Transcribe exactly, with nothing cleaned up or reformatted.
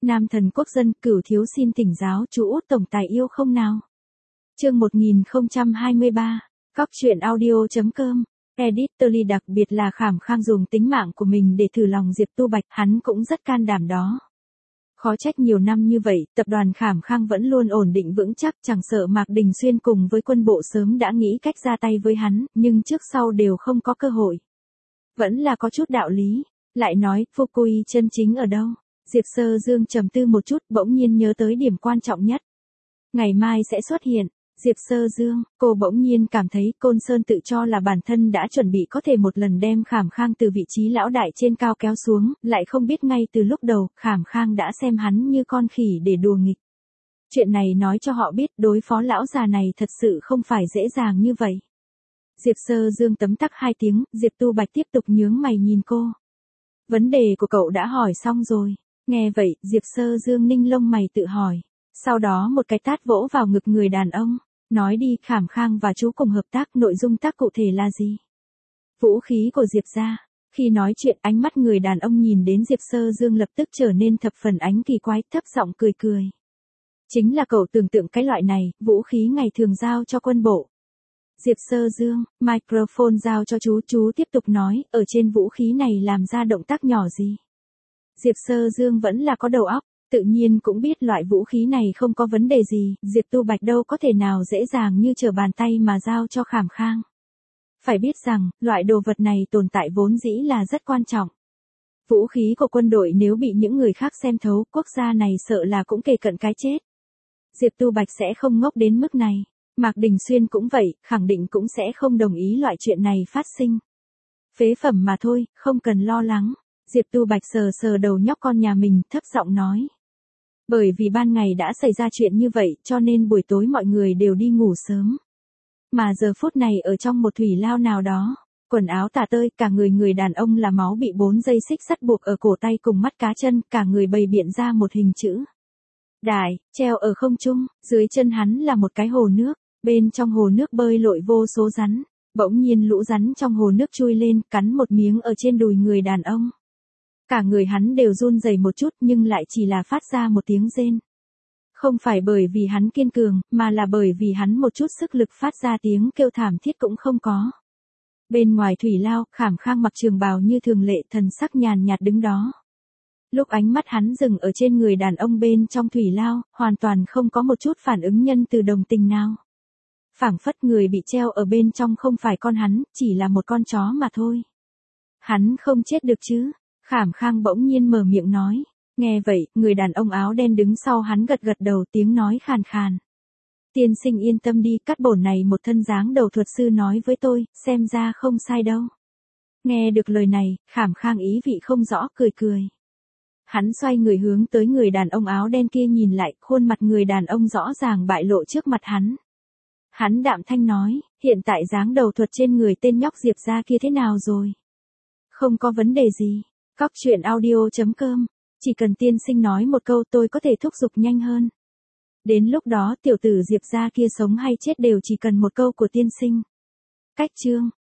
Nam thần quốc dân, Cửu thiếu xin thỉnh giáo chú út tổng tài yêu không nào. Chương một nghìn không trăm hai mươi ba, Cóc truyện audio chấm com. Editorly đặc biệt là Khảm Khang dùng tính mạng của mình để thử lòng Diệp Tu Bạch, hắn cũng rất can đảm đó. Khó trách nhiều năm như vậy, tập đoàn Khảm Khang vẫn luôn ổn định vững chắc, chẳng sợ Mạc Đình Xuyên cùng với quân bộ sớm đã nghĩ cách ra tay với hắn, nhưng trước sau đều không có cơ hội. Vẫn là có chút đạo lý. Lại nói, Fukui chân chính ở đâu? Diệp Sơ Dương trầm tư một chút, bỗng nhiên nhớ tới điểm quan trọng nhất. Ngày mai sẽ xuất hiện. Diệp Sơ Dương, cô bỗng nhiên cảm thấy Côn Sơn tự cho là bản thân đã chuẩn bị có thể một lần đem Khảm Khang từ vị trí lão đại trên cao kéo xuống, lại không biết ngay từ lúc đầu, Khảm Khang đã xem hắn như con khỉ để đùa nghịch. Chuyện này nói cho họ biết đối phó lão già này thật sự không phải dễ dàng như vậy. Diệp Sơ Dương tấm tắc hai tiếng, Diệp Tu Bạch tiếp tục nhướng mày nhìn cô. Vấn đề của cậu đã hỏi xong rồi. Nghe vậy, Diệp Sơ Dương ninh lông mày tự hỏi. Sau đó một cái tát vỗ vào ngực người đàn ông. Nói đi, Khảm Khang và chú cùng hợp tác, nội dung tác cụ thể là gì? Vũ khí của Diệp gia. Khi nói chuyện, ánh mắt người đàn ông nhìn đến Diệp Sơ Dương lập tức trở nên thập phần ánh kỳ quái, thấp giọng cười cười. Chính là cậu tưởng tượng cái loại này, vũ khí ngày thường giao cho quân bộ. Diệp Sơ Dương, microphone giao cho chú, chú tiếp tục nói, ở trên vũ khí này làm ra động tác nhỏ gì? Diệp Sơ Dương vẫn là có đầu óc, tự nhiên cũng biết loại vũ khí này không có vấn đề gì, Diệp Tu Bạch đâu có thể nào dễ dàng như trở bàn tay mà giao cho Khảm Khang. Phải biết rằng, loại đồ vật này tồn tại vốn dĩ là rất quan trọng. Vũ khí của quân đội nếu bị những người khác xem thấu, quốc gia này sợ là cũng kề cận cái chết. Diệp Tu Bạch sẽ không ngốc đến mức này. Mạc Đình Xuyên cũng vậy, khẳng định cũng sẽ không đồng ý loại chuyện này phát sinh. Phế phẩm mà thôi, không cần lo lắng. Diệp Tu Bạch sờ sờ đầu nhóc con nhà mình, thấp giọng nói. Bởi vì ban ngày đã xảy ra chuyện như vậy, cho nên buổi tối mọi người đều đi ngủ sớm. Mà giờ phút này ở trong một thủy lao nào đó, quần áo tả tơi, cả người người đàn ông là máu bị bốn dây xích sắt buộc ở cổ tay cùng mắt cá chân, cả người bày biện ra một hình chữ đại, treo ở không trung, dưới chân hắn là một cái hồ nước, bên trong hồ nước bơi lội vô số rắn, bỗng nhiên lũ rắn trong hồ nước chui lên, cắn một miếng ở trên đùi người đàn ông. Cả người hắn đều run rẩy một chút nhưng lại chỉ là phát ra một tiếng rên. Không phải bởi vì hắn kiên cường, mà là bởi vì hắn một chút sức lực phát ra tiếng kêu thảm thiết cũng không có. Bên ngoài thủy lao, Khảm Khang mặc trường bào như thường lệ, thần sắc nhàn nhạt đứng đó. Lúc ánh mắt hắn dừng ở trên người đàn ông bên trong thủy lao, hoàn toàn không có một chút phản ứng nhân từ đồng tình nào. Phảng phất người bị treo ở bên trong không phải con hắn, chỉ là một con chó mà thôi. Hắn không chết được chứ? Khảm Khang bỗng nhiên mở miệng nói. Nghe vậy, người đàn ông áo đen đứng sau hắn gật gật đầu, tiếng nói khàn khàn. Tiên sinh yên tâm đi, cắt bổn này một thân dáng đầu thuật sư nói với tôi, xem ra không sai đâu. Nghe được lời này, Khảm Khang ý vị không rõ, cười cười. Hắn xoay người hướng tới người đàn ông áo đen kia nhìn lại, khuôn mặt người đàn ông rõ ràng bại lộ trước mặt hắn. Hắn đạm thanh nói, hiện tại dáng đầu thuật trên người tên nhóc Diệp gia kia thế nào rồi? Không có vấn đề gì. Cóc truyện audio chấm com. Chỉ cần tiên sinh nói một câu tôi có thể thúc giục nhanh hơn. Đến lúc đó tiểu tử Diệp gia kia sống hay chết đều chỉ cần một câu của tiên sinh. Cách chương.